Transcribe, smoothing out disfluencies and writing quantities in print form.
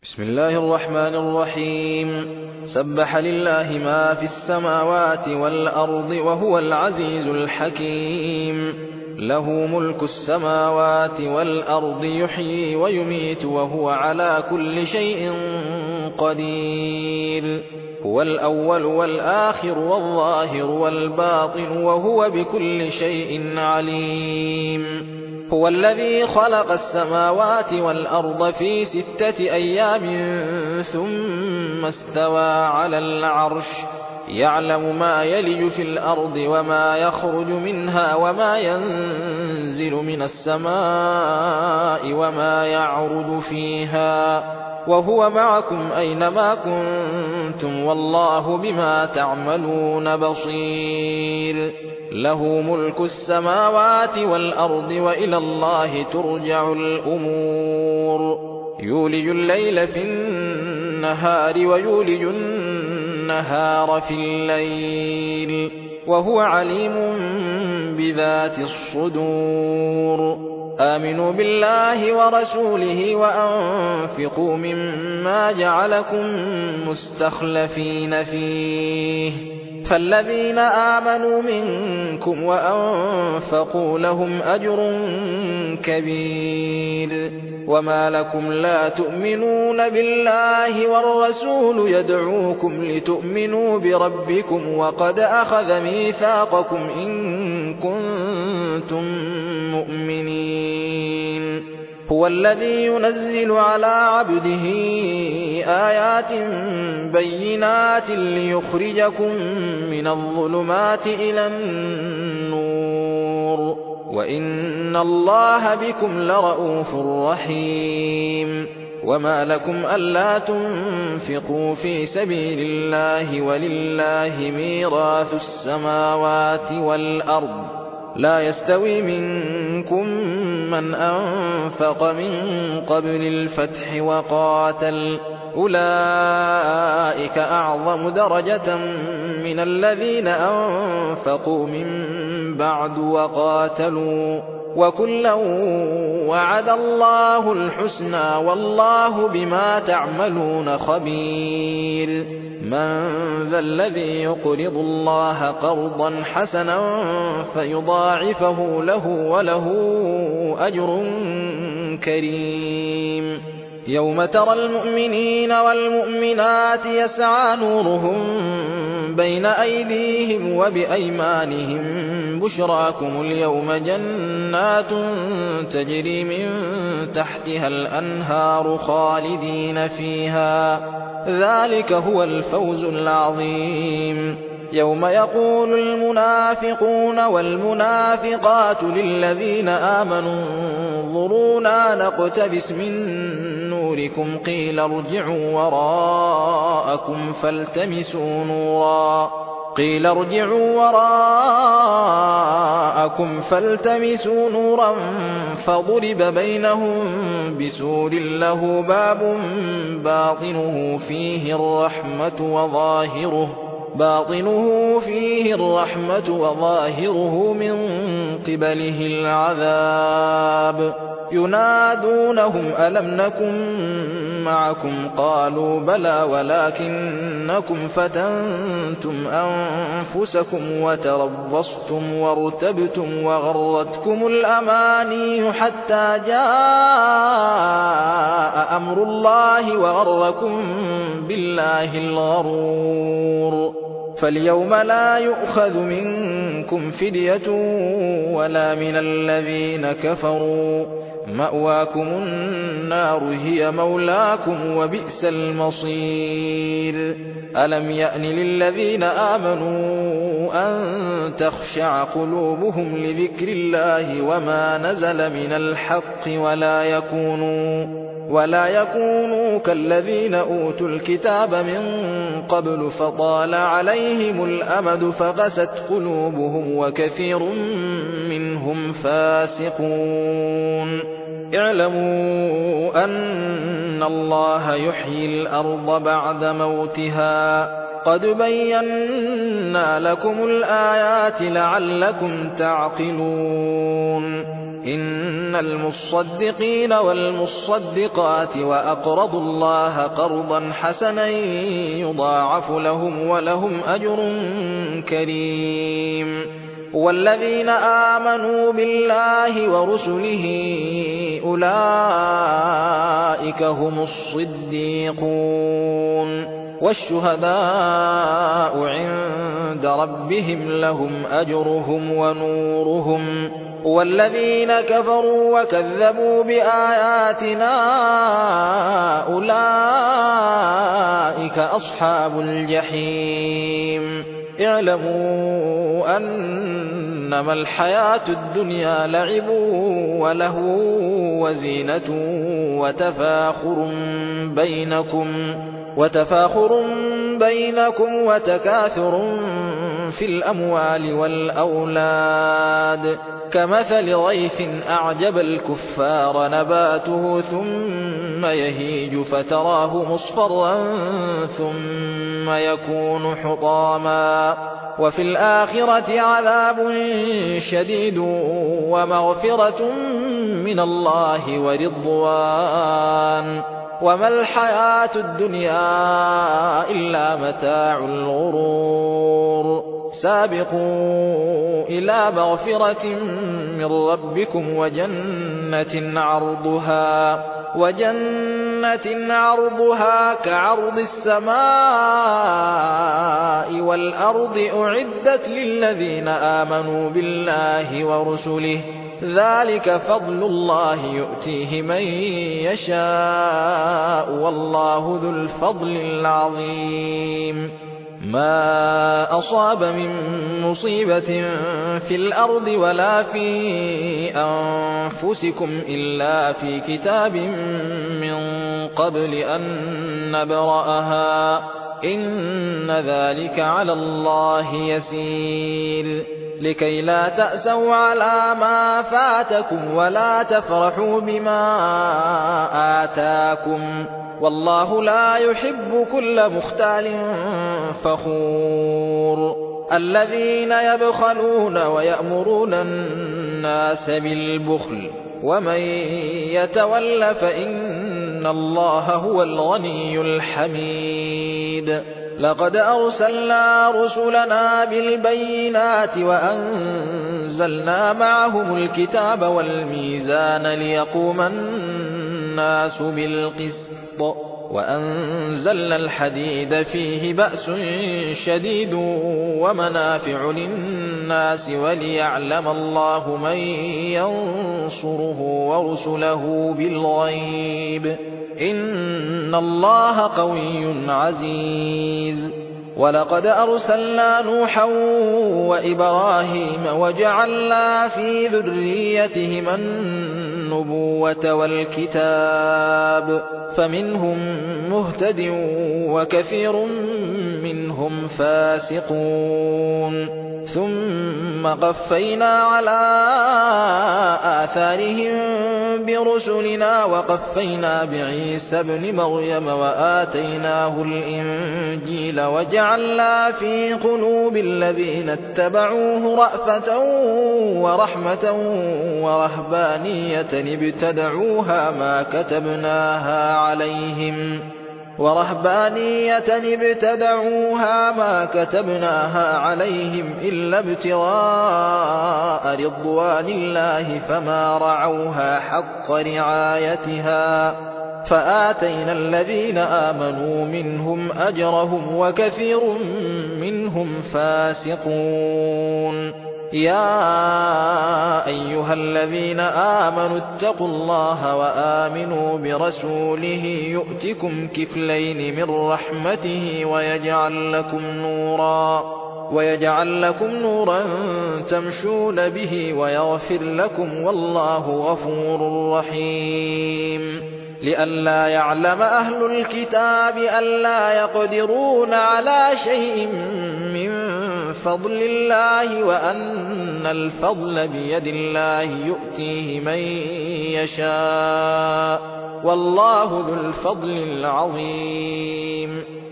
بسم الله الرحمن الرحيم. سبح لله ما في السماوات والأرض وهو العزيز الحكيم. له ملك السماوات والأرض يحيي ويميت وهو على كل شيء قدير. هو الأول والآخر والظاهر والباطن وهو بكل شيء عليم. هو الذي خلق السماوات والأرض في 6 أيام ثم استوى على العرش يعلم ما يلج في الأرض وما يخرج منها وما ينزل من السماء وما يعرج فيها وهو معكم أينما كنتم والله بما تعملون بصير. له ملك السماوات والأرض وإلى الله ترجع الأمور. يولج الليل في النهار ويولج النهار في الليل وهو عليم بذات الصدور. آمنوا بالله ورسوله وأنفقوا مما جعلكم مستخلفين فيه فالذين آمنوا منكم وأنفقوا لهم أجر كبير. وما لكم لا تؤمنون بالله والرسول يدعوكم لتؤمنوا بربكم وقد أخذ ميثاقكم إن كنتم مؤمنين. هو الذي ينزل على عبده آيات بينات ليخرجكم من الظلمات إلى النور وإن الله بكم لرءوف رحيم. وما لكم ألا تنفقوا في سبيل الله ولله ميراث السماوات والأرض لا يستوي منكم من أنفق من قبل الفتح وقاتل أولئك أعظم درجة من الذين أنفقوا من بعد وقاتلوا وكلا وعد الله الحسنى والله بما تعملون خبير. من ذا الذي يقرض الله قرضا حسنا فيضاعفه له وله أجر كريم. يوم ترى المؤمنين والمؤمنات يسعى نورهم بين أيديهم وبأيمانهم بشراكم اليوم جنات تجري من تحتها الأنهار خالدين فيها ذلك هو الفوز العظيم. يوم يقول المنافقون والمنافقات للذين آمنوا انظرونا نقتبس من نوركم قيل ارجعوا وراءكم فالتمسوا نورا فضرب بينهم بسور له باب باطنه فيه الرحمة وظاهره من قبله العذاب. ينادونهم ألم نكن معكم قالوا بلى ولكنكم فتنتم أنفسكم وتربصتم وارتبتم وغرتكم الأماني حتى جاء أمر الله وغركم بالله الغرور. فاليوم لا يؤخذ منكم فدية ولا من الذين كفروا مأواكم النار هي مولاكم وبئس المصير. ألم يأن للذين آمنوا أن تخشع قلوبهم لذكر الله وما نزل من الحق ولا يكونوا كالذين أوتوا الكتاب من قبل فطال عليهم الأمد فقست قلوبهم وكثير منهم فاسقون. اعلموا أن الله يحيي الأرض بعد موتها قد بينا لكم الآيات لعلكم تعقلون. إن المصدقين والمصدقات وأقرضوا الله قرضا حسنا يضاعف لهم ولهم أجر كريم. والذين آمنوا بالله ورسله أولئك هم الصديقون والشهداء عند ربهم لهم أجرهم ونورهم. والذين كفروا وكذبوا بآياتنا أولئك أصحاب الجحيم. اعلموا أنما الحياة الدنيا لعب ولهو وزينة وتفاخر بينكم وتكاثر في الأموال والأولاد كمثل غيث أعجب الكفار نباته ثم يهيج فتراه مصفرا ثم يكون حطاما وفي الآخرة عذاب شديد ومغفرة من الله ورضوان وما الحياة الدنيا إلا متاع الغرور. سابقوا إلى مغفرة من ربكم وجنة عرضها كعرض السماء والأرض أعدت للذين آمنوا بالله ورسله ذلك فضل الله يؤتيه من يشاء والله ذو الفضل العظيم. ما أصاب من مصيبة في الأرض ولا في أنفسكم إلا في كتاب من قبل أن نبرأها إن ذلك على الله يسير. لكي لا تأسوا على ما فاتكم ولا تفرحوا بما آتاكم والله لا يحب كل مختال فخور. الذين يبخلون ويأمرون الناس بالبخل ومن يتول فإن الله هو الغني الحميد. لقد أرسلنا رسلنا بالبينات وأنزلنا معهم الكتاب والميزان ليقوم الناس بالقسط وأنزلنا الحديد فيه بأس شديد ومنافع للناس وليعلم الله من ينصره ورسله بالغيب إن الله قوي عزيز. ولقد أرسلنا نوحا وإبراهيم وجعلنا في ذريتهما النبوة والكتاب فمنهم مهتد وكثير منهم فاسقون. ثم قفينا على آثارهم برسلنا وقفينا بعيسى ابن مريم وآتيناه الإنجيل وجعلنا في قلوب الذين اتبعوه رأفة ورحمة ورهبانية ابتدعوها ما كتبناها عليهم إلا ابتغاء رضوان الله فما رعوها حق رعايتها فآتينا الذين آمنوا منهم أجرهم وكثير منهم فاسقون. يا أيها الذين آمنوا اتقوا الله وآمنوا برسوله يؤتكم كفلين من رحمته ويجعل لكم نورا تمشون به ويغفر لكم والله غفور رحيم. لئلا يعلم أهل الكتاب ألا يقدرون على شيء من فضل الله وأن الفضل بيد الله يؤتيه من يشاء والله ذو الفضل العظيم.